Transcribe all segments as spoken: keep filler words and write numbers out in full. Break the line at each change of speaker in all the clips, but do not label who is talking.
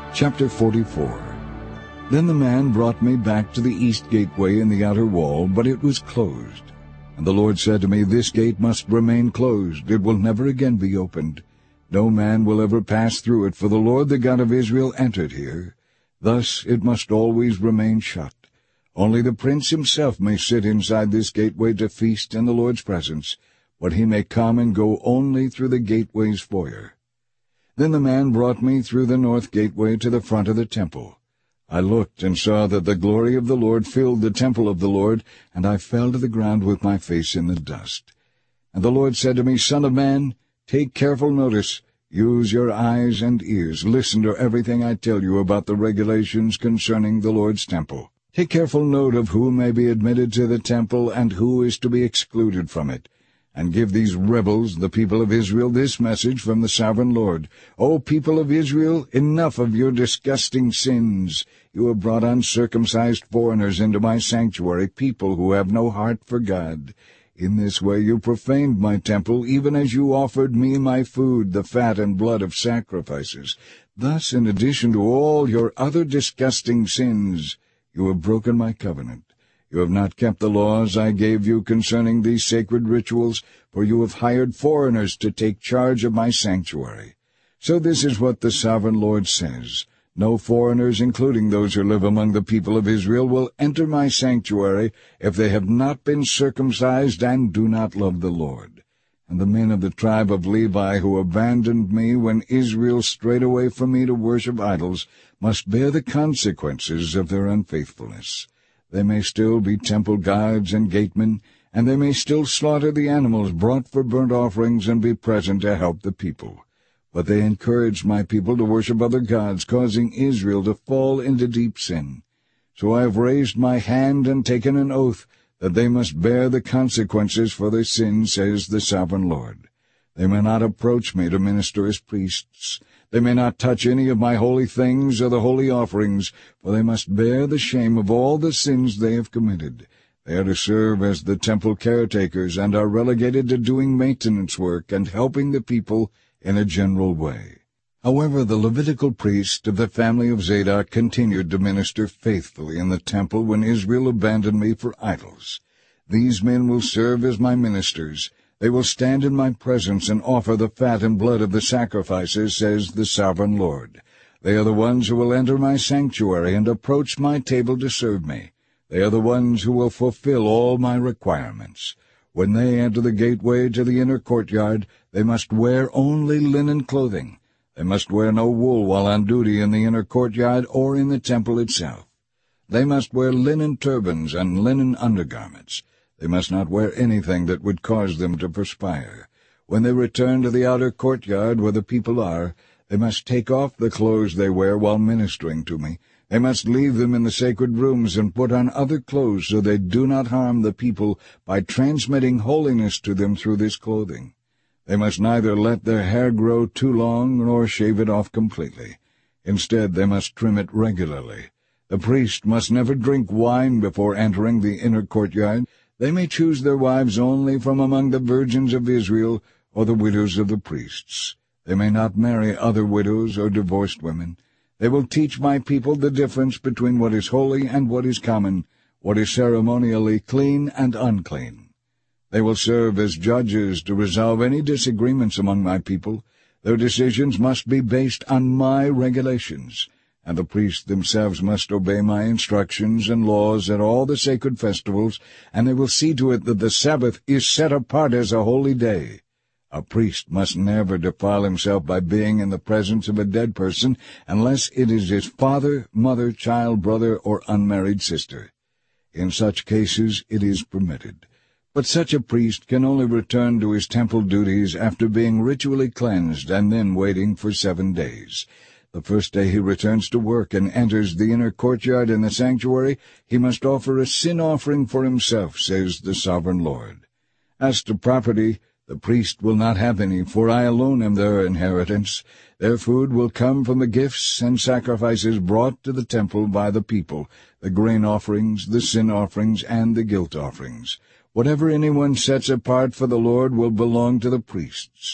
Chapter forty-four. Then the man brought me back to the east gateway in the outer wall, but it was closed. And the Lord said to me, This gate must remain closed. It will never again be opened. No man will ever pass through it, for the Lord the God of Israel entered here. Thus it must always remain shut. Only the prince himself may sit inside this gateway to feast in the Lord's presence, but he may come and go only through the gateway's foyer. Then the man brought me through the north gateway to the front of the temple. I looked and saw that the glory of the Lord filled the temple of the Lord, and I fell to the ground with my face in the dust. And the Lord said to me, Son of man, take careful notice. Use your eyes and ears. Listen to everything I tell you about the regulations concerning the Lord's temple. Take careful note of who may be admitted to the temple and who is to be excluded from it. And give these rebels, the people of Israel, this message from the sovereign Lord. O people of Israel, enough of your disgusting sins. You have brought uncircumcised foreigners into my sanctuary, people who have no heart for God. In this way you profaned my temple, even as you offered me my food, the fat and blood of sacrifices. Thus, in addition to all your other disgusting sins, you have broken my covenant. You have not kept the laws I gave you concerning these sacred rituals, for you have hired foreigners to take charge of my sanctuary. So this is what the sovereign Lord says. No foreigners, including those who live among the people of Israel, will enter my sanctuary if they have not been circumcised and do not love the Lord. And the men of the tribe of Levi who abandoned me when Israel strayed away from me to worship idols must bear the consequences of their unfaithfulness. They may still be temple guards and gatemen, and they may still slaughter the animals brought for burnt offerings and be present to help the people. But they encouraged my people to worship other gods, causing Israel to fall into deep sin. So I have raised my hand and taken an oath that they must bear the consequences for their sins, says the sovereign Lord. They may not approach me to minister as priests. They may not touch any of my holy things or the holy offerings, for they must bear the shame of all the sins they have committed. They are to serve as the temple caretakers and are relegated to doing maintenance work and helping the people in a general way. However, the Levitical priest of the family of Zadok continued to minister faithfully in the temple when Israel abandoned me for idols. These men will serve as my ministers. They will stand in my presence and offer the fat and blood of the sacrifices, says the sovereign Lord. They are the ones who will enter my sanctuary and approach my table to serve me. They are the ones who will fulfill all my requirements. When they enter the gateway to the inner courtyard, they must wear only linen clothing. They must wear no wool while on duty in the inner courtyard or in the temple itself. They must wear linen turbans and linen undergarments. They must not wear anything that would cause them to perspire. When they return to the outer courtyard where the people are, they must take off the clothes they wear while ministering to me. They must leave them in the sacred rooms and put on other clothes so they do not harm the people by transmitting holiness to them through this clothing. They must neither let their hair grow too long nor shave it off completely. Instead, they must trim it regularly. The priest must never drink wine before entering the inner courtyard. They may choose their wives only from among the virgins of Israel or the widows of the priests. They may not marry other widows or divorced women. They will teach my people the difference between what is holy and what is common, what is ceremonially clean and unclean. They will serve as judges to resolve any disagreements among my people. Their decisions must be based on my regulations, and the priests themselves must obey my instructions and laws at all the sacred festivals, and they will see to it that the Sabbath is set apart as a holy day. A priest must never defile himself by being in the presence of a dead person unless it is his father, mother, child, brother, or unmarried sister. In such cases it is permitted. But such a priest can only return to his temple duties after being ritually cleansed and then waiting for seven days. The first day he returns to work and enters the inner courtyard in the sanctuary, he must offer a sin offering for himself, says the sovereign Lord. As to property, the priest will not have any, for I alone am their inheritance. Their food will come from the gifts and sacrifices brought to the temple by the people, the grain offerings, the sin offerings, and the guilt offerings. Whatever anyone sets apart for the Lord will belong to the priests.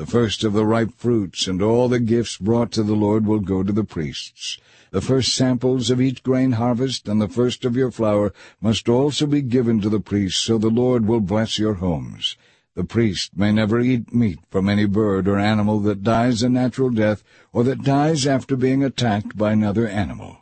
The first of the ripe fruits and all the gifts brought to the Lord will go to the priests. The first samples of each grain harvest and the first of your flour must also be given to the priests, so the Lord will bless your homes. The priest may never eat meat from any bird or animal that dies a natural death or that dies after being attacked by another animal.